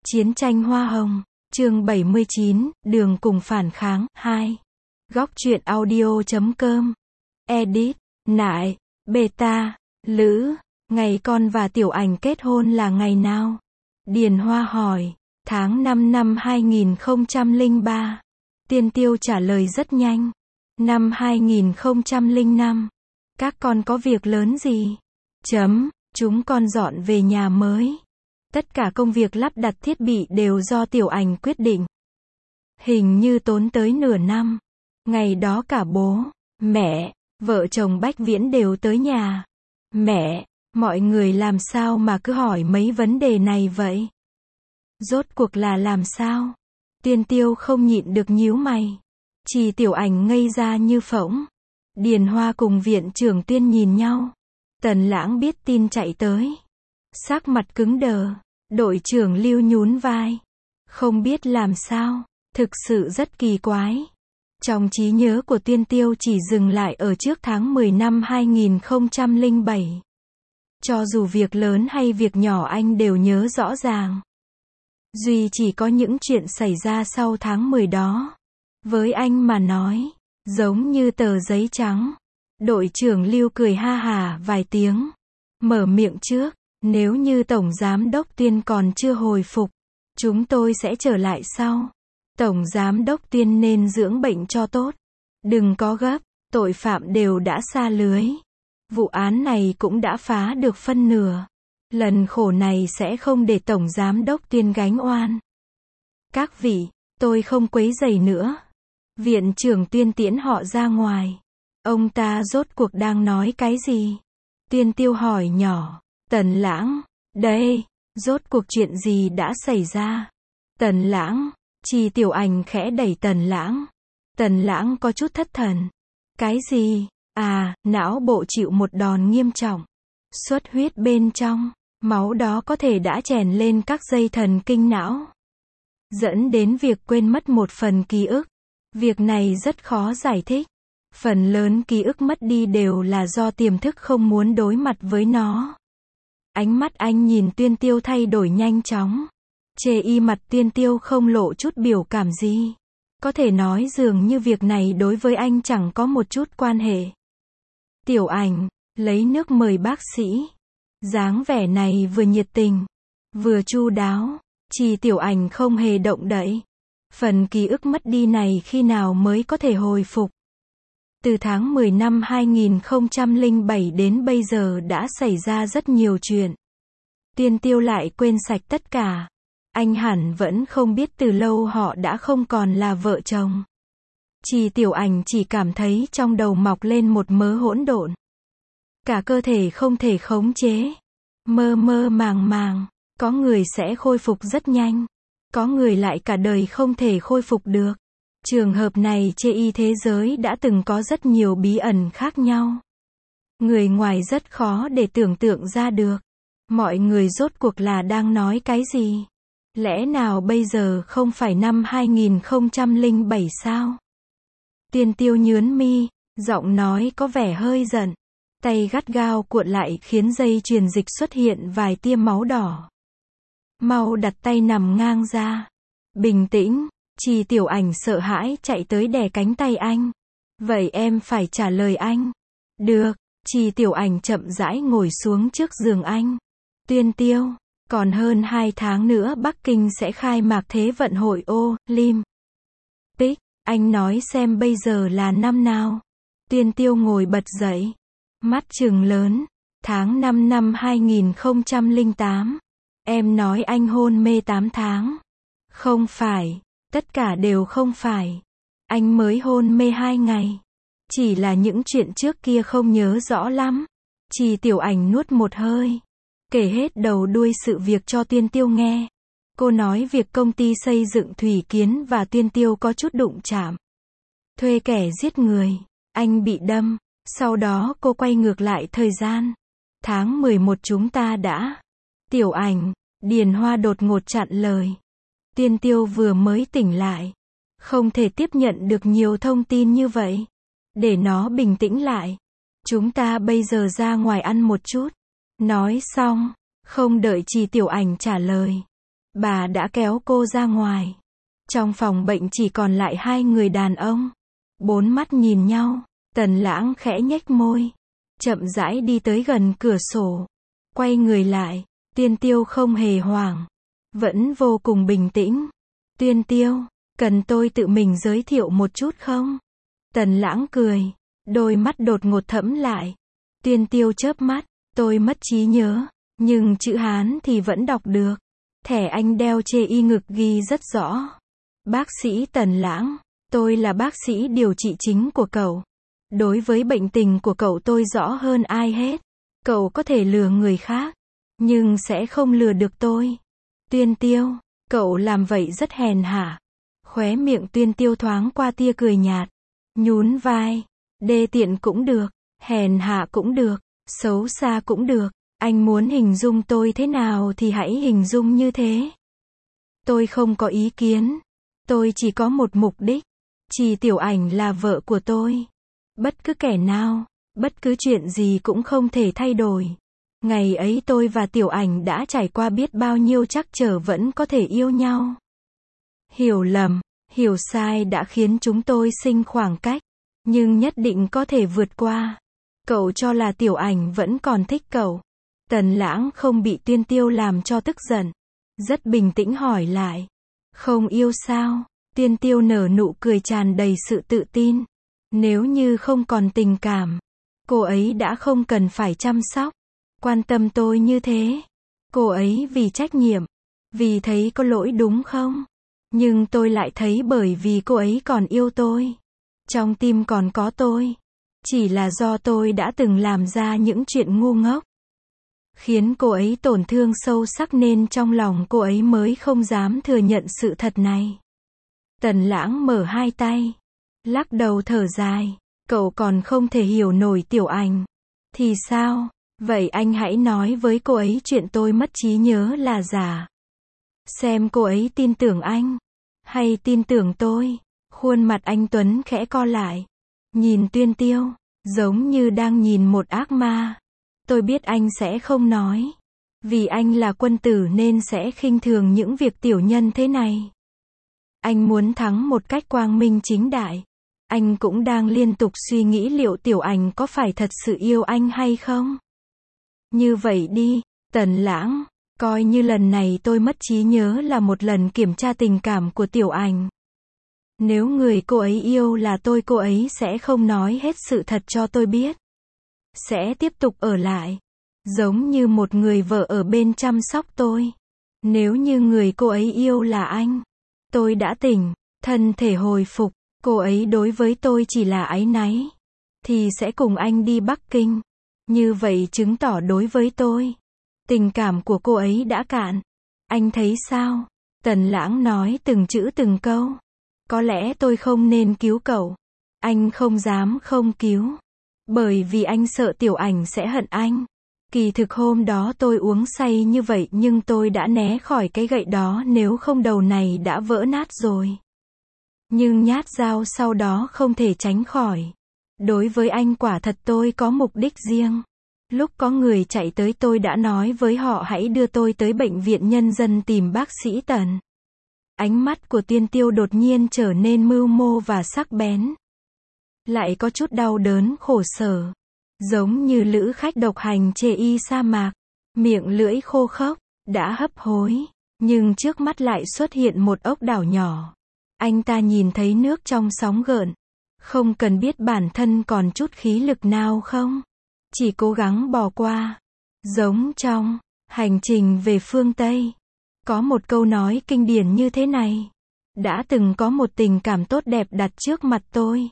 Chiến tranh Hoa Hồng, chương 79, Đường cùng phản kháng, 2. Góc truyện audio.com. Edit, Nại, Beta, Lữ, ngày con và Tiểu Ảnh kết hôn là ngày nào? Điền Hoa hỏi, tháng 5 năm 2003. Tiên Tiêu trả lời rất nhanh. Năm 2005. Các con có việc lớn gì? Chúng con dọn về nhà mới. Tất cả công việc lắp đặt thiết bị đều do Tiểu Ảnh quyết định. Hình như tốn tới nửa năm. Ngày đó cả bố, mẹ, vợ chồng Bách Viễn đều tới nhà. Mẹ, mọi người làm sao mà cứ hỏi mấy vấn đề này vậy? Rốt cuộc là làm sao? Tiên Tiêu không nhịn được nhíu mày. Chỉ Tiểu Ảnh ngây ra như phỗng. Điền Hoa cùng viện trưởng Tiên nhìn nhau. Tần Lãng biết tin chạy tới. Sắc mặt cứng đờ. Đội trưởng Lưu nhún vai. Không biết làm sao. Thực sự rất kỳ quái. Trong trí nhớ của Tiên Tiêu chỉ dừng lại ở trước tháng 10 năm 2007. Cho dù việc lớn hay việc nhỏ anh đều nhớ rõ ràng. Duy chỉ có những chuyện xảy ra sau tháng 10 đó. Với anh mà nói, giống như tờ giấy trắng. Đội trưởng Lưu cười ha hả vài tiếng. Mở miệng trước, nếu như Tổng Giám đốc Tiên còn chưa hồi phục, chúng tôi sẽ trở lại sau. Tổng Giám đốc Tiên nên dưỡng bệnh cho tốt. Đừng có gấp, tội phạm đều đã sa lưới. Vụ án này cũng đã phá được phân nửa. Lần khổ này sẽ không để Tổng Giám đốc Tiên gánh oan. Các vị, tôi không quấy rầy nữa. Viện trưởng Tiên tiễn họ ra ngoài. Ông ta rốt cuộc đang nói cái gì? Tiên Tiêu hỏi nhỏ. Tần Lãng, đây, rốt cuộc chuyện gì đã xảy ra? Tần Lãng, Chỉ Tiểu Ảnh khẽ đẩy Tần Lãng. Tần Lãng có chút thất thần. Cái gì? À, não bộ chịu một đòn nghiêm trọng. Xuất huyết bên trong, máu đó có thể đã chèn lên các dây thần kinh não. Dẫn đến việc quên mất một phần ký ức. Việc này rất khó giải thích. Phần lớn ký ức mất đi đều là do tiềm thức không muốn đối mặt với nó. Ánh mắt anh nhìn Tiên Tiêu thay đổi nhanh chóng. Chê y mặt Tiên Tiêu không lộ chút biểu cảm gì. Có thể nói dường như việc này đối với anh chẳng có một chút quan hệ. Tiểu Ảnh, lấy nước mời bác sĩ. Dáng vẻ này vừa nhiệt tình, vừa chu đáo. Chỉ Tiểu Ảnh không hề động đậy. Phần ký ức mất đi này khi nào mới có thể hồi phục? Từ tháng 10 năm 2007 đến bây giờ đã xảy ra rất nhiều chuyện. Tiên Tiêu lại quên sạch tất cả. Anh hẳn vẫn không biết từ lâu họ đã không còn là vợ chồng. Chỉ Tiểu Ảnh chỉ cảm thấy trong đầu mọc lên một mớ hỗn độn. Cả cơ thể không thể khống chế. Mơ mơ màng màng. Có người sẽ khôi phục rất nhanh. Có người lại cả đời không thể khôi phục được. Trường hợp này trên y thế giới đã từng có rất nhiều bí ẩn khác nhau. Người ngoài rất khó để tưởng tượng ra được. Mọi người rốt cuộc là đang nói cái gì? Lẽ nào bây giờ không phải năm 2007 sao? Tiên Tiêu nhướng mi, giọng nói có vẻ hơi giận. Tay gắt gao cuộn lại khiến dây truyền dịch xuất hiện vài tia máu đỏ. Mau đặt tay nằm ngang ra. Bình tĩnh. Chỉ Tiểu Ảnh sợ hãi chạy tới đè cánh tay anh. Vậy em phải trả lời anh. Được. Chỉ Tiểu Ảnh chậm rãi ngồi xuống trước giường anh. Tiên Tiêu, còn hơn 2 tháng nữa Bắc Kinh sẽ khai mạc Thế vận hội Olympic. Anh nói xem bây giờ là năm nào? Tiên Tiêu ngồi bật dậy. Mắt trừng lớn. Tháng 5 năm 2008. Em nói anh hôn mê 8 tháng. Không phải. Tất cả đều không phải. Anh mới hôn mê 2 ngày. Chỉ là những chuyện trước kia không nhớ rõ lắm. Chỉ Tiểu Ảnh nuốt một hơi. Kể hết đầu đuôi sự việc cho Tiên Tiêu nghe. Cô nói việc công ty xây dựng Thủy Kiến và Tiên Tiêu có chút đụng chạm. Thuê kẻ giết người. Anh bị đâm. Sau đó cô quay ngược lại thời gian. Tháng 11 chúng ta đã. Tiểu Ảnh. Điền Hoa đột ngột chặn lời. Tiên Tiêu vừa mới tỉnh lại. Không thể tiếp nhận được nhiều thông tin như vậy. Để nó bình tĩnh lại. Chúng ta bây giờ ra ngoài ăn một chút. Nói xong, không đợi Chỉ Tiểu Ảnh trả lời. Bà đã kéo cô ra ngoài. Trong phòng bệnh chỉ còn lại hai người đàn ông. Bốn mắt nhìn nhau, Tần Lãng khẽ nhếch môi, chậm rãi đi tới gần cửa sổ, quay người lại, Tiên Tiêu không hề hoảng, vẫn vô cùng bình tĩnh. Tiên Tiêu, cần tôi tự mình giới thiệu một chút không? Tần Lãng cười, đôi mắt đột ngột thẫm lại. Tiên Tiêu chớp mắt, tôi mất trí nhớ, nhưng chữ Hán thì vẫn đọc được. Thẻ anh đeo trên y ngực ghi rất rõ. Bác sĩ Tần Lãng, tôi là bác sĩ điều trị chính của cậu. Đối với bệnh tình của cậu tôi rõ hơn ai hết. Cậu có thể lừa người khác, nhưng sẽ không lừa được tôi. Tiên Tiêu, cậu làm vậy rất hèn hạ. Khóe miệng Tiên Tiêu thoáng qua tia cười nhạt, nhún vai, đê tiện cũng được, hèn hạ cũng được, xấu xa cũng được. Anh muốn hình dung tôi thế nào thì hãy hình dung như thế. Tôi không có ý kiến. Tôi chỉ có một mục đích. Chỉ Tiểu Ảnh là vợ của tôi. Bất cứ kẻ nào, bất cứ chuyện gì cũng không thể thay đổi. Ngày ấy tôi và Tiểu Ảnh đã trải qua biết bao nhiêu trắc trở vẫn có thể yêu nhau. Hiểu lầm, hiểu sai đã khiến chúng tôi sinh khoảng cách, nhưng nhất định có thể vượt qua. Cậu cho là Tiểu Ảnh vẫn còn thích cậu. Tần Lãng không bị Tiên Tiêu làm cho tức giận, rất bình tĩnh hỏi lại. Không yêu sao? Tiên Tiêu nở nụ cười tràn đầy sự tự tin. Nếu như không còn tình cảm, cô ấy đã không cần phải chăm sóc, quan tâm tôi như thế. Cô ấy vì trách nhiệm, vì thấy có lỗi đúng không? Nhưng tôi lại thấy bởi vì cô ấy còn yêu tôi. Trong tim còn có tôi. Chỉ là do tôi đã từng làm ra những chuyện ngu ngốc, khiến cô ấy tổn thương sâu sắc nên trong lòng cô ấy mới không dám thừa nhận sự thật này. Tần Lãng mở hai tay, lắc đầu thở dài. Cậu còn không thể hiểu nổi Tiểu Ảnh. Thì sao? Vậy anh hãy nói với cô ấy chuyện tôi mất trí nhớ là giả. Xem cô ấy tin tưởng anh, hay tin tưởng tôi. Khuôn mặt anh Tuấn khẽ co lại. Nhìn Tiên Tiêu, giống như đang nhìn một ác ma. Tôi biết anh sẽ không nói. Vì anh là quân tử nên sẽ khinh thường những việc tiểu nhân thế này. Anh muốn thắng một cách quang minh chính đại. Anh cũng đang liên tục suy nghĩ liệu Tiểu Ảnh có phải thật sự yêu anh hay không. Như vậy đi, Tần Lãng, coi như lần này tôi mất trí nhớ là một lần kiểm tra tình cảm của Tiểu Ảnh. Nếu người cô ấy yêu là tôi, cô ấy sẽ không nói hết sự thật cho tôi biết. Sẽ tiếp tục ở lại, giống như một người vợ ở bên chăm sóc tôi. Nếu như người cô ấy yêu là anh, tôi đã tỉnh, thân thể hồi phục, cô ấy đối với tôi chỉ là áy náy, thì sẽ cùng anh đi Bắc Kinh. Như vậy chứng tỏ đối với tôi, tình cảm của cô ấy đã cạn. Anh thấy sao? Tần Lãng nói từng chữ từng câu. Có lẽ tôi không nên cứu cậu. Anh không dám không cứu. Bởi vì anh sợ Tiểu Ảnh sẽ hận anh. Kỳ thực hôm đó tôi uống say như vậy nhưng tôi đã né khỏi cái gậy đó, nếu không đầu này đã vỡ nát rồi. Nhưng nhát dao sau đó không thể tránh khỏi. Đối với anh quả thật tôi có mục đích riêng. Lúc có người chạy tới tôi đã nói với họ hãy đưa tôi tới bệnh viện nhân dân tìm bác sĩ Tần. Ánh mắt của Tiên Tiêu đột nhiên trở nên mưu mô và sắc bén. Lại có chút đau đớn khổ sở. Giống như lữ khách độc hành chê y sa mạc. Miệng lưỡi khô khốc, đã hấp hối. Nhưng trước mắt lại xuất hiện một ốc đảo nhỏ. Anh ta nhìn thấy nước trong sóng gợn. Không cần biết bản thân còn chút khí lực nào không. Chỉ cố gắng bỏ qua. Giống trong hành trình về phương Tây. Có một câu nói kinh điển như thế này. Đã từng có một tình cảm tốt đẹp đặt trước mặt tôi.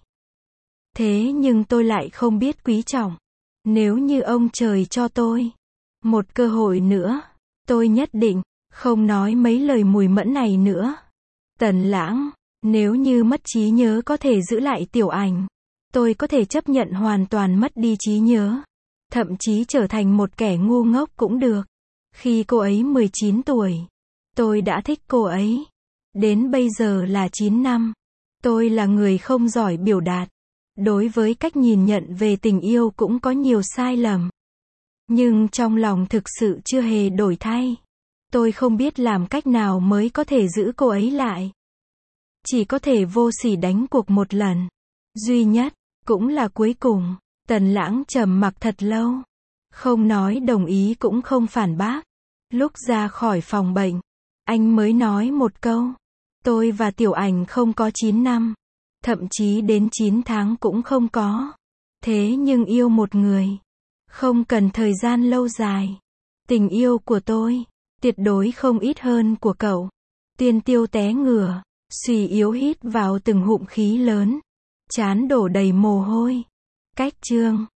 Thế nhưng tôi lại không biết quý trọng. Nếu như ông trời cho tôi một cơ hội nữa, tôi nhất định không nói mấy lời mùi mẫn này nữa. Tần Lãng, nếu như mất trí nhớ có thể giữ lại Tiểu Ảnh, tôi có thể chấp nhận hoàn toàn mất đi trí nhớ. Thậm chí trở thành một kẻ ngu ngốc cũng được. Khi cô ấy 19 tuổi, tôi đã thích cô ấy. Đến bây giờ là 9 năm. Tôi là người không giỏi biểu đạt. Đối với cách nhìn nhận về tình yêu cũng có nhiều sai lầm. Nhưng trong lòng thực sự chưa hề đổi thay. Tôi không biết làm cách nào mới có thể giữ cô ấy lại. Chỉ có thể vô sỉ đánh cuộc một lần. Duy nhất, cũng là cuối cùng. Tần Lãng trầm mặc thật lâu. Không nói đồng ý cũng không phản bác. Lúc ra khỏi phòng bệnh, anh mới nói một câu. Tôi và Tiểu Ảnh không có 9 năm. Thậm chí đến 9 tháng cũng không có. Thế nhưng yêu một người, không cần thời gian lâu dài. Tình yêu của tôi, tuyệt đối không ít hơn của cậu. Tiên Tiêu té ngửa, suy yếu hít vào từng ngụm khí lớn. Trán đổ đầy mồ hôi. Cách chương